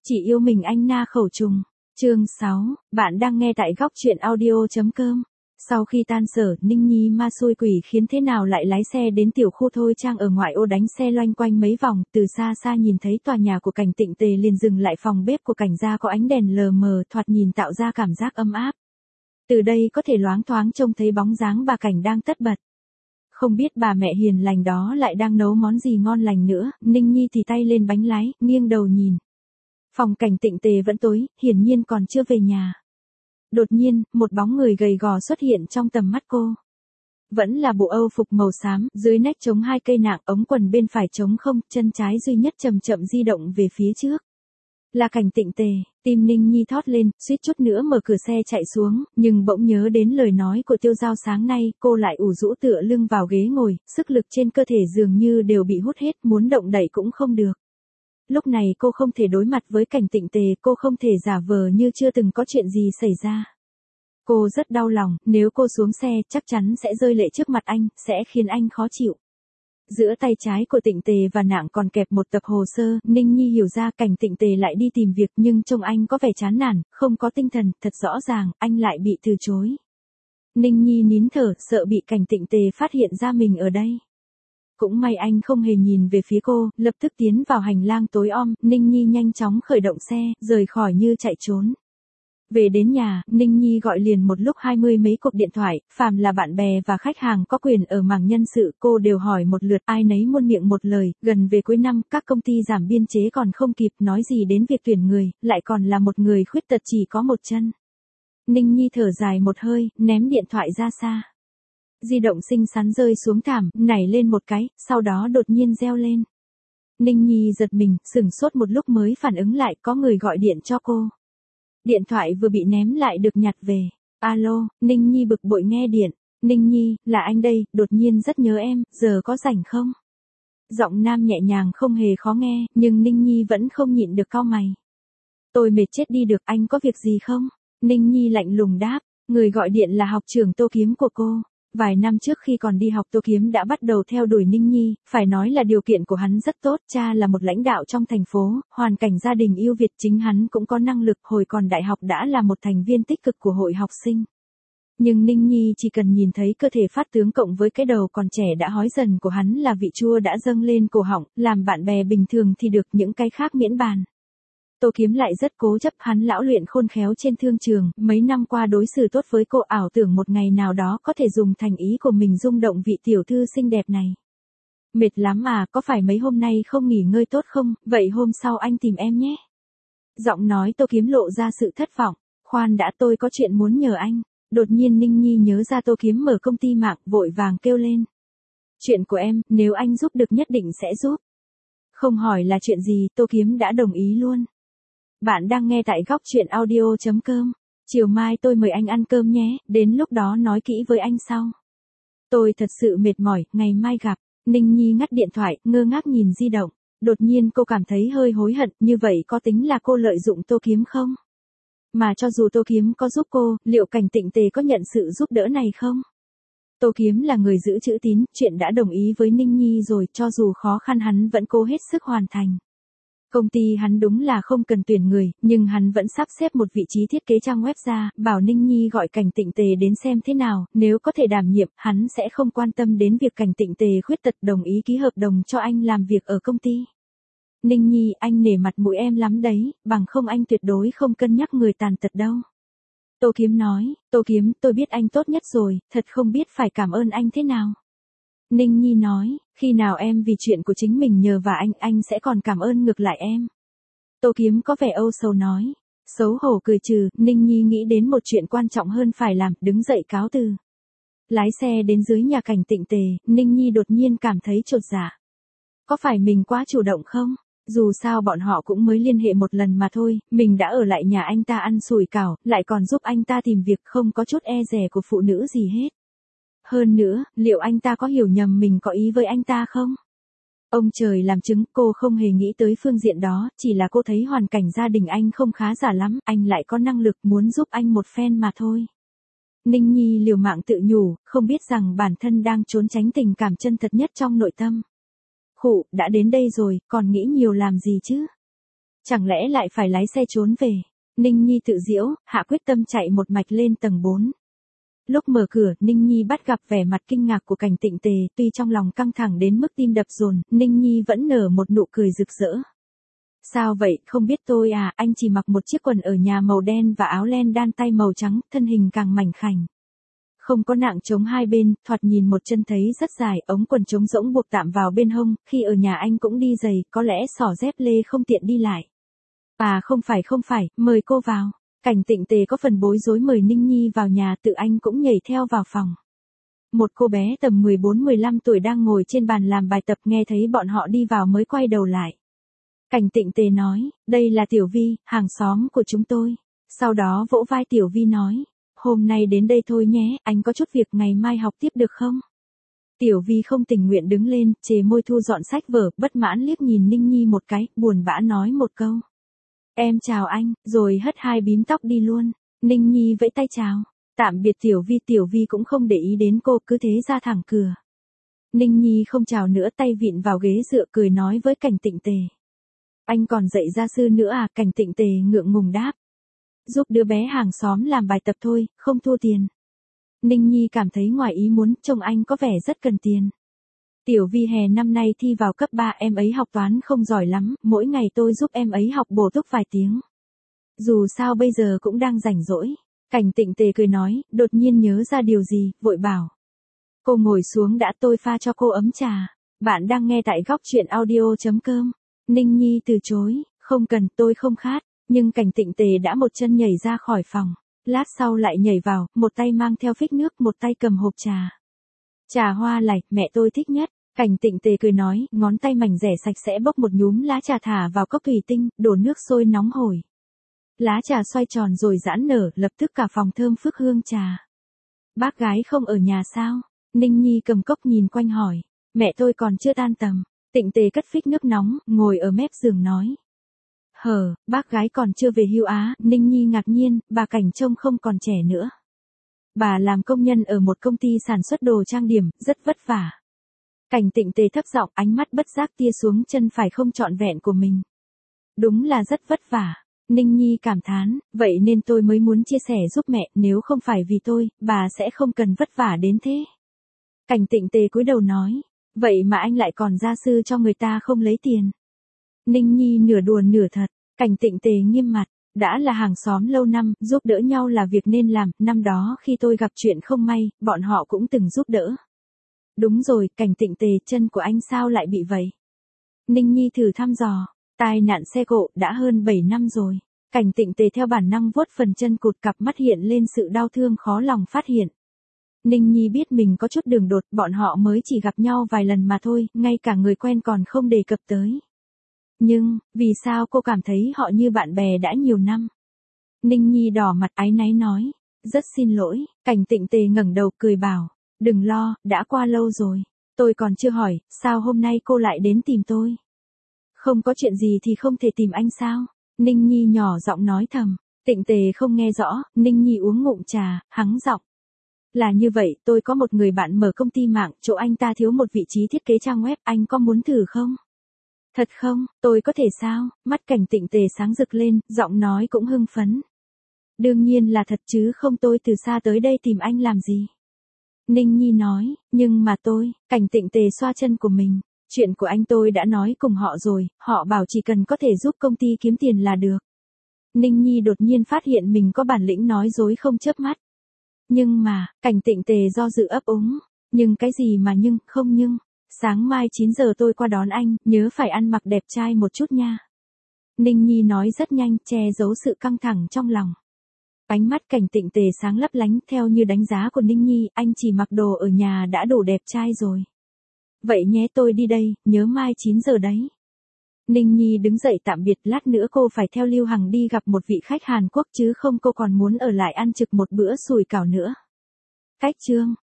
Chỉ yêu mình anh na khẩu trùng. Chương 6, bạn đang nghe tại góc truyện audio.com. Sau khi tan sở, Ninh Nhi ma xui quỷ khiến thế nào lại lái xe đến tiểu khu Thôi Trang ở ngoại ô đánh xe loanh quanh mấy vòng, từ xa xa nhìn thấy tòa nhà của Cảnh Tịnh Tề liền dừng lại, phòng bếp của Cảnh gia có ánh đèn lờ mờ thoạt nhìn tạo ra cảm giác ấm áp. Từ đây có thể loáng thoáng trông thấy bóng dáng bà Cảnh đang tất bật. Không biết bà mẹ hiền lành đó lại đang nấu món gì ngon lành nữa, Ninh Nhi thì tay lên bánh lái, nghiêng đầu nhìn. Phòng Cảnh Tịnh Tề vẫn tối, hiển nhiên còn chưa về nhà. Đột nhiên, một bóng người gầy gò xuất hiện trong tầm mắt cô. Vẫn là bộ Âu phục màu xám, dưới nách chống hai cây nạng, ống quần bên phải trống không, chân trái duy nhất chậm chậm di động về phía trước. Là Cảnh Tịnh Tề, tim Ninh Nhi thót lên, suýt chút nữa mở cửa xe chạy xuống, nhưng bỗng nhớ đến lời nói của Tiêu Giao sáng nay, cô lại ủ rũ tựa lưng vào ghế ngồi, sức lực trên cơ thể dường như đều bị hút hết, muốn động đậy cũng không được. Lúc này cô không thể đối mặt với Cảnh Tịnh Tề, cô không thể giả vờ như chưa từng có chuyện gì xảy ra. Cô rất đau lòng, nếu cô xuống xe chắc chắn sẽ rơi lệ trước mặt anh, sẽ khiến anh khó chịu. Giữa tay trái của Tịnh Tề và nạng còn kẹp một tập hồ sơ, Ninh Nhi hiểu ra Cảnh Tịnh Tề lại đi tìm việc nhưng trông anh có vẻ chán nản, không có tinh thần, thật rõ ràng, anh lại bị từ chối. Ninh Nhi nín thở, sợ bị Cảnh Tịnh Tề phát hiện ra mình ở đây. Cũng may anh không hề nhìn về phía cô, lập tức tiến vào hành lang tối om, Ninh Nhi nhanh chóng khởi động xe, rời khỏi như chạy trốn. Về đến nhà, Ninh Nhi gọi liền một lúc 20 mấy cuộc điện thoại, phàm là bạn bè và khách hàng có quyền ở mảng nhân sự, cô đều hỏi một lượt, ai nấy muôn miệng một lời, gần về cuối năm, các công ty giảm biên chế còn không kịp, nói gì đến việc tuyển người, lại còn là một người khuyết tật chỉ có một chân. Ninh Nhi thở dài một hơi, ném điện thoại ra xa. Di động xinh xắn rơi xuống thảm, nảy lên một cái, sau đó đột nhiên reo lên. Ninh Nhi giật mình, sửng sốt một lúc mới phản ứng lại, có người gọi điện cho cô. Điện thoại vừa bị ném lại được nhặt về. Alo, Ninh Nhi bực bội nghe điện. Ninh Nhi, là anh đây, đột nhiên rất nhớ em, giờ có rảnh không? Giọng nam nhẹ nhàng không hề khó nghe, nhưng Ninh Nhi vẫn không nhịn được cau mày. Tôi mệt chết đi được, anh có việc gì không? Ninh Nhi lạnh lùng đáp, người gọi điện là học trưởng Tô Kiếm của cô. Vài năm trước khi còn đi học Tô Kiếm đã bắt đầu theo đuổi Ninh Nhi, phải nói là điều kiện của hắn rất tốt, cha là một lãnh đạo trong thành phố, hoàn cảnh gia đình ưu việt, chính hắn cũng có năng lực, hồi còn đại học đã là một thành viên tích cực của hội học sinh. Nhưng Ninh Nhi chỉ cần nhìn thấy cơ thể phát tướng cộng với cái đầu còn trẻ đã hói dần của hắn là vị chua đã dâng lên cổ họng, làm bạn bè bình thường thì được, những cái khác miễn bàn. Tô Kiếm lại rất cố chấp, hắn lão luyện khôn khéo trên thương trường, mấy năm qua đối xử tốt với cô, ảo tưởng một ngày nào đó có thể dùng thành ý của mình rung động vị tiểu thư xinh đẹp này. Mệt lắm à, có phải mấy hôm nay không nghỉ ngơi tốt không, vậy hôm sau anh tìm em nhé. Giọng nói Tô Kiếm lộ ra sự thất vọng, khoan đã, tôi có chuyện muốn nhờ anh. Đột nhiên Ninh Nhi nhớ ra Tô Kiếm mở công ty mạng, vội vàng kêu lên. Chuyện của em, nếu anh giúp được nhất định sẽ giúp. Không hỏi là chuyện gì, Tô Kiếm đã đồng ý luôn. Bạn đang nghe tại góc truyện audio.com. Chiều mai tôi mời anh ăn cơm nhé, đến lúc đó nói kỹ với anh sau. Tôi thật sự mệt mỏi, ngày mai gặp. Ninh Nhi ngắt điện thoại, ngơ ngác nhìn di động. Đột nhiên cô cảm thấy hơi hối hận, như vậy có tính là cô lợi dụng Tô Kiếm không? Mà cho dù Tô Kiếm có giúp cô, liệu Cảnh Tịnh Tề có nhận sự giúp đỡ này không? Tô Kiếm là người giữ chữ tín, chuyện đã đồng ý với Ninh Nhi rồi, cho dù khó khăn hắn vẫn cố hết sức hoàn thành. Công ty hắn đúng là không cần tuyển người, nhưng hắn vẫn sắp xếp một vị trí thiết kế trang web ra, bảo Ninh Nhi gọi Cảnh Tịnh Tề đến xem thế nào, nếu có thể đảm nhiệm, hắn sẽ không quan tâm đến việc Cảnh Tịnh Tề khuyết tật, đồng ý ký hợp đồng cho anh làm việc ở công ty. Ninh Nhi, anh nể mặt mũi em lắm đấy, bằng không anh tuyệt đối không cân nhắc người tàn tật đâu. Tô Kiếm nói, Tô Kiếm, tôi biết anh tốt nhất rồi, thật không biết phải cảm ơn anh thế nào. Ninh Nhi nói, khi nào em vì chuyện của chính mình nhờ vả anh sẽ còn cảm ơn ngược lại em. Tô Kiếm có vẻ âu sầu nói, xấu hổ cười trừ, Ninh Nhi nghĩ đến một chuyện quan trọng hơn phải làm, đứng dậy cáo từ. Lái xe đến dưới nhà Cảnh Tịnh Tề, Ninh Nhi đột nhiên cảm thấy chột dạ. Có phải mình quá chủ động không? Dù sao bọn họ cũng mới liên hệ một lần mà thôi, mình đã ở lại nhà anh ta ăn sủi cảo, lại còn giúp anh ta tìm việc, không có chút e dè của phụ nữ gì hết. Hơn nữa, liệu anh ta có hiểu nhầm mình có ý với anh ta không? Ông trời làm chứng, cô không hề nghĩ tới phương diện đó, chỉ là cô thấy hoàn cảnh gia đình anh không khá giả lắm, anh lại có năng lực muốn giúp anh một phen mà thôi. Ninh Nhi liều mạng tự nhủ, không biết rằng bản thân đang trốn tránh tình cảm chân thật nhất trong nội tâm. Khụ, đã đến đây rồi, còn nghĩ nhiều làm gì chứ? Chẳng lẽ lại phải lái xe trốn về? Ninh Nhi tự giễu, hạ quyết tâm chạy một mạch lên tầng 4. Lúc mở cửa, Ninh Nhi bắt gặp vẻ mặt kinh ngạc của Cảnh Tịnh Tề, tuy trong lòng căng thẳng đến mức tim đập dồn, Ninh Nhi vẫn nở một nụ cười rực rỡ. Sao vậy, không biết tôi à, anh chỉ mặc một chiếc quần ở nhà màu đen và áo len đan tay màu trắng, thân hình càng mảnh khảnh. Không có nạng trống hai bên, thoạt nhìn một chân thấy rất dài, ống quần trống rỗng buộc tạm vào bên hông, khi ở nhà anh cũng đi giày, có lẽ xỏ dép lê không tiện đi lại. À không phải, mời cô vào. Cảnh Tịnh Tề có phần bối rối mời Ninh Nhi vào nhà, tự anh cũng nhảy theo vào phòng. Một cô bé tầm 14-15 tuổi đang ngồi trên bàn làm bài tập nghe thấy bọn họ đi vào mới quay đầu lại. Cảnh Tịnh Tề nói, đây là Tiểu Vi, hàng xóm của chúng tôi. Sau đó vỗ vai Tiểu Vi nói, hôm nay đến đây thôi nhé, anh có chút việc ngày mai học tiếp được không? Tiểu Vi không tình nguyện đứng lên, chề môi thu dọn sách vở, bất mãn liếc nhìn Ninh Nhi một cái, buồn bã nói một câu. Em chào anh, rồi hất hai bím tóc đi luôn. Ninh Nhi vẫy tay chào. Tạm biệt Tiểu Vi cũng không để ý đến cô, cứ thế ra thẳng cửa. Ninh Nhi không chào nữa, tay vịn vào ghế dựa cười nói với Cảnh Tịnh Tề. Anh còn dạy gia sư nữa à? Cảnh Tịnh Tề ngượng ngùng đáp. Giúp đứa bé hàng xóm làm bài tập thôi, không thua tiền. Ninh Nhi cảm thấy ngoài ý muốn, trông anh có vẻ rất cần tiền. Tiểu Vi hè năm nay thi vào cấp 3, em ấy học toán không giỏi lắm, mỗi ngày tôi giúp em ấy học bổ túc vài tiếng. Dù sao bây giờ cũng đang rảnh rỗi. Cảnh Tịnh Tề cười nói, đột nhiên nhớ ra điều gì, vội bảo. Cô ngồi xuống đã, tôi pha cho cô ấm trà. Bạn đang nghe tại góc truyện audio.com. Ninh Nhi từ chối, không cần, tôi không khát. Nhưng Cảnh Tịnh Tề đã một chân nhảy ra khỏi phòng. Lát sau lại nhảy vào, một tay mang theo phích nước, một tay cầm hộp trà. Trà hoa lạch, mẹ tôi thích nhất. Cảnh Tịnh Tề cười nói, ngón tay mảnh rẻ sạch sẽ bốc một nhúm lá trà thả vào cốc thủy tinh, đổ nước sôi nóng hổi. Lá trà xoay tròn rồi giãn nở, lập tức cả phòng thơm phức hương trà. Bác gái không ở nhà sao? Ninh Nhi cầm cốc nhìn quanh hỏi. Mẹ tôi còn chưa tan tầm. Tịnh Tề cất phích nước nóng, ngồi ở mép giường nói. Bác gái còn chưa về hưu á? Ninh Nhi ngạc nhiên, bà Cảnh trông không còn trẻ nữa. Bà làm công nhân ở một công ty sản xuất đồ trang điểm, rất vất vả. Cảnh Tịnh Tề thấp giọng, ánh mắt bất giác tia xuống chân phải không trọn vẹn của mình. Đúng là rất vất vả. Ninh Nhi cảm thán, vậy nên tôi mới muốn chia sẻ giúp mẹ, nếu không phải vì tôi, bà sẽ không cần vất vả đến thế. Cảnh Tịnh Tề cúi đầu nói, vậy mà anh lại còn gia sư cho người ta không lấy tiền. Ninh Nhi nửa đùa nửa thật, Cảnh Tịnh Tề nghiêm mặt, đã là hàng xóm lâu năm, giúp đỡ nhau là việc nên làm, năm đó khi tôi gặp chuyện không may, bọn họ cũng từng giúp đỡ. Đúng rồi, Cảnh Tịnh Tề, chân của anh sao lại bị vậy? Ninh Nhi thử thăm dò, tai nạn xe cộ đã hơn 7 năm rồi. Cảnh Tịnh Tề theo bản năng vuốt phần chân cụt, cặp mắt hiện lên sự đau thương khó lòng phát hiện. Ninh Nhi biết mình có chút đường đột, bọn họ mới chỉ gặp nhau vài lần mà thôi, ngay cả người quen còn không đề cập tới. Nhưng, vì sao cô cảm thấy họ như bạn bè đã nhiều năm? Ninh Nhi đỏ mặt áy náy nói, rất xin lỗi. Cảnh Tịnh Tề ngẩng đầu cười bảo, đừng lo, đã qua lâu rồi. Tôi còn chưa hỏi, sao hôm nay cô lại đến tìm tôi? Không có chuyện gì thì không thể tìm anh sao? Ninh Nhi nhỏ giọng nói thầm. Tịnh Tề không nghe rõ, Ninh Nhi uống ngụm trà, hắng giọng. Là như vậy, tôi có một người bạn mở công ty mạng, chỗ anh ta thiếu một vị trí thiết kế trang web, anh có muốn thử không? Thật không, tôi có thể sao? Mắt Cảnh Tịnh Tề sáng rực lên, giọng nói cũng hưng phấn. Đương nhiên là thật chứ không, tôi từ xa tới đây tìm anh làm gì? Ninh Nhi nói, nhưng mà tôi, Cảnh Tịnh Tề xoa chân của mình. Chuyện của anh tôi đã nói cùng họ rồi, họ bảo chỉ cần có thể giúp công ty kiếm tiền là được. Ninh Nhi đột nhiên phát hiện mình có bản lĩnh nói dối không chớp mắt. Nhưng mà, Cảnh Tịnh Tề do dự ấp úng. Nhưng cái gì mà nhưng. Sáng mai 9 giờ tôi qua đón anh, nhớ phải ăn mặc đẹp trai một chút nha. Ninh Nhi nói rất nhanh, che giấu sự căng thẳng trong lòng. Ánh mắt Cảnh Tịnh Tề sáng lấp lánh, theo như đánh giá của Ninh Nhi, anh chỉ mặc đồ ở nhà đã đủ đẹp trai rồi. Vậy nhé, tôi đi đây, nhớ mai 9 giờ đấy. Ninh Nhi đứng dậy tạm biệt, lát nữa cô phải theo Lưu Hằng đi gặp một vị khách Hàn Quốc chứ không cô còn muốn ở lại ăn trực một bữa sủi cảo nữa. Cách chương